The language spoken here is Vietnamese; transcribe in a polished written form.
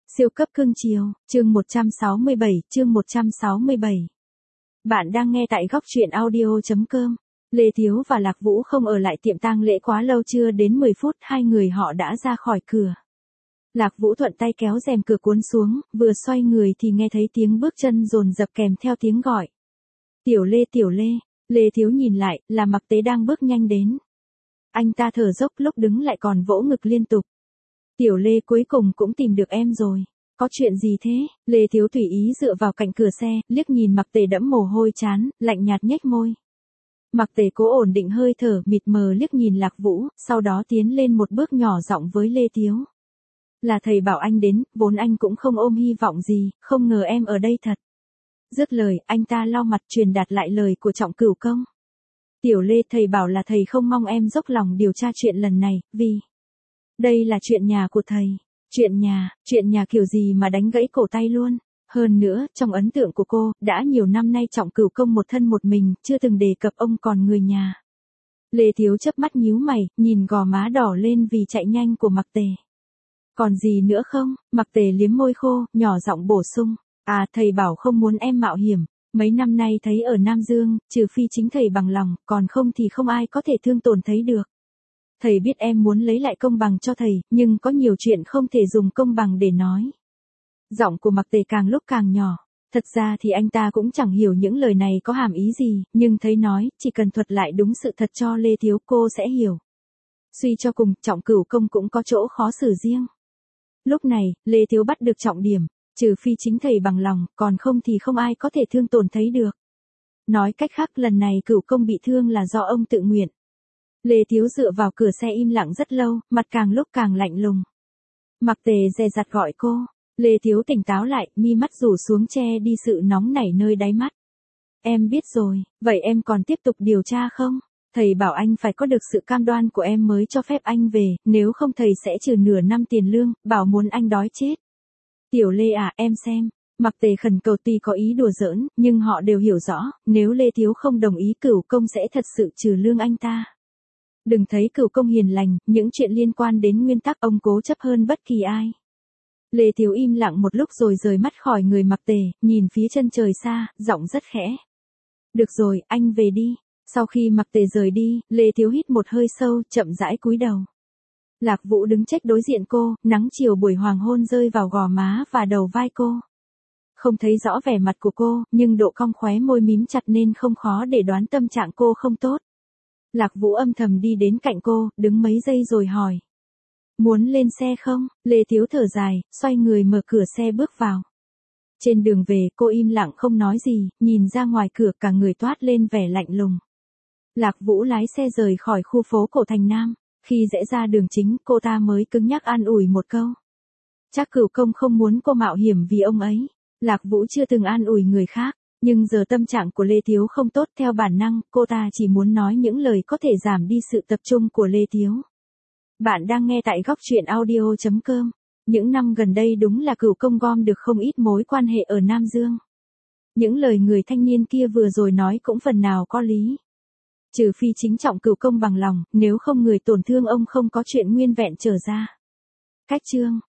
Siêu cấp cưng chiều, chương 167, chương 167. Bạn đang nghe tại góc truyện audio.com. Lê Thiếu và Lạc Vũ không ở lại tiệm tang lễ quá lâu, chưa đến 10 phút, hai người họ đã ra khỏi cửa. Lạc Vũ thuận tay kéo rèm cửa cuốn xuống, vừa xoay người thì nghe thấy tiếng bước chân dồn dập kèm theo tiếng gọi. Tiểu Lê, Tiểu Lê. Lê Thiếu nhìn lại, là Mặc Tế đang bước nhanh đến. Anh ta thở dốc, lúc đứng lại còn vỗ ngực liên tục. Tiểu Lê, cuối cùng cũng tìm được em rồi. Có chuyện gì thế? Lê Thiếu tùy ý dựa vào cạnh cửa xe, liếc nhìn Mặc Tề đẫm mồ hôi trán, lạnh nhạt nhếch môi. Mặc Tề cố ổn định hơi thở, mịt mờ liếc nhìn Lạc Vũ, sau đó tiến lên một bước nhỏ giọng với Lê Thiếu. Là thầy bảo anh đến, vốn anh cũng không ôm hy vọng gì, không ngờ em ở đây thật. Dứt lời, anh ta lau mặt truyền đạt lại lời của Trọng Cửu Công. Tiểu Lê, thầy bảo là thầy không mong em dốc lòng điều tra chuyện lần này, vì đây là chuyện nhà của thầy. Chuyện nhà kiểu gì mà đánh gãy cổ tay luôn. Hơn nữa, trong ấn tượng của cô, đã nhiều năm nay Trọng Cửu Công một thân một mình, chưa từng đề cập ông còn người nhà. Lê Thiếu chớp mắt nhíu mày, nhìn gò má đỏ lên vì chạy nhanh của Mặc Tề. Còn gì nữa không? Mặc Tề liếm môi khô, nhỏ giọng bổ sung. À, thầy bảo không muốn em mạo hiểm. Mấy năm nay thấy ở Nam Dương, trừ phi chính thầy bằng lòng, còn không thì không ai có thể thương tổn thấy được. Thầy biết em muốn lấy lại công bằng cho thầy, nhưng có nhiều chuyện không thể dùng công bằng để nói. Giọng của Mặc Tề càng lúc càng nhỏ. Thật ra thì anh ta cũng chẳng hiểu những lời này có hàm ý gì, nhưng thấy nói, chỉ cần thuật lại đúng sự thật cho Lê Thiếu cô sẽ hiểu. Suy cho cùng, Trọng Cửu Công cũng có chỗ khó xử riêng. Lúc này, Lê Thiếu bắt được trọng điểm, trừ phi chính thầy bằng lòng, còn không thì không ai có thể thương tổn thấy được. Nói cách khác, lần này Cửu Công bị thương là do ông tự nguyện. Lê Thiếu dựa vào cửa xe im lặng rất lâu, mặt càng lúc càng lạnh lùng. Mặc Tề dè dặt gọi cô. Lê Thiếu tỉnh táo lại, mi mắt rủ xuống che đi sự nóng nảy nơi đáy mắt. Em biết rồi, vậy em còn tiếp tục điều tra không? Thầy bảo anh phải có được sự cam đoan của em mới cho phép anh về, nếu không thầy sẽ trừ nửa năm tiền lương, bảo muốn anh đói chết. Tiểu Lê à, em xem. Mặc Tề khẩn cầu, tuy có ý đùa giỡn, nhưng họ đều hiểu rõ, nếu Lê Thiếu không đồng ý Cửu Công sẽ thật sự trừ lương anh ta. Đừng thấy Cửu Công hiền lành, những chuyện liên quan đến nguyên tắc ông cố chấp hơn bất kỳ ai. Lê Thiếu im lặng một lúc rồi rời mắt khỏi người Mặc Tề, nhìn phía chân trời xa, giọng rất khẽ. Được rồi, anh về đi. Sau khi Mặc Tề rời đi, Lê Thiếu hít một hơi sâu, chậm rãi cúi đầu. Lạc Vũ đứng trách đối diện cô, nắng chiều buổi hoàng hôn rơi vào gò má và đầu vai cô. Không thấy rõ vẻ mặt của cô, nhưng độ cong khóe môi mím chặt nên không khó để đoán tâm trạng cô không tốt. Lạc Vũ âm thầm đi đến cạnh cô, đứng mấy giây rồi hỏi. Muốn lên xe không? Lê Thiếu thở dài, xoay người mở cửa xe bước vào. Trên đường về, cô im lặng không nói gì, nhìn ra ngoài cửa cả người toát lên vẻ lạnh lùng. Lạc Vũ lái xe rời khỏi khu phố cổ Thành Nam. Khi rẽ ra đường chính, cô ta mới cứng nhắc an ủi một câu. Chắc Cửu Công không muốn cô mạo hiểm vì ông ấy. Lạc Vũ chưa từng an ủi người khác, nhưng giờ tâm trạng của Lê Thiếu không tốt, theo bản năng, cô ta chỉ muốn nói những lời có thể giảm đi sự tập trung của Lê Thiếu. Bạn đang nghe tại góc truyện audio.com. Những năm gần đây đúng là Cửu Công gom được không ít mối quan hệ ở Nam Dương. Những lời người thanh niên kia vừa rồi nói cũng phần nào có lý. Trừ phi chính Trọng Cửu Công bằng lòng, nếu không người tổn thương ông không có chuyện nguyên vẹn trở ra. Cách chương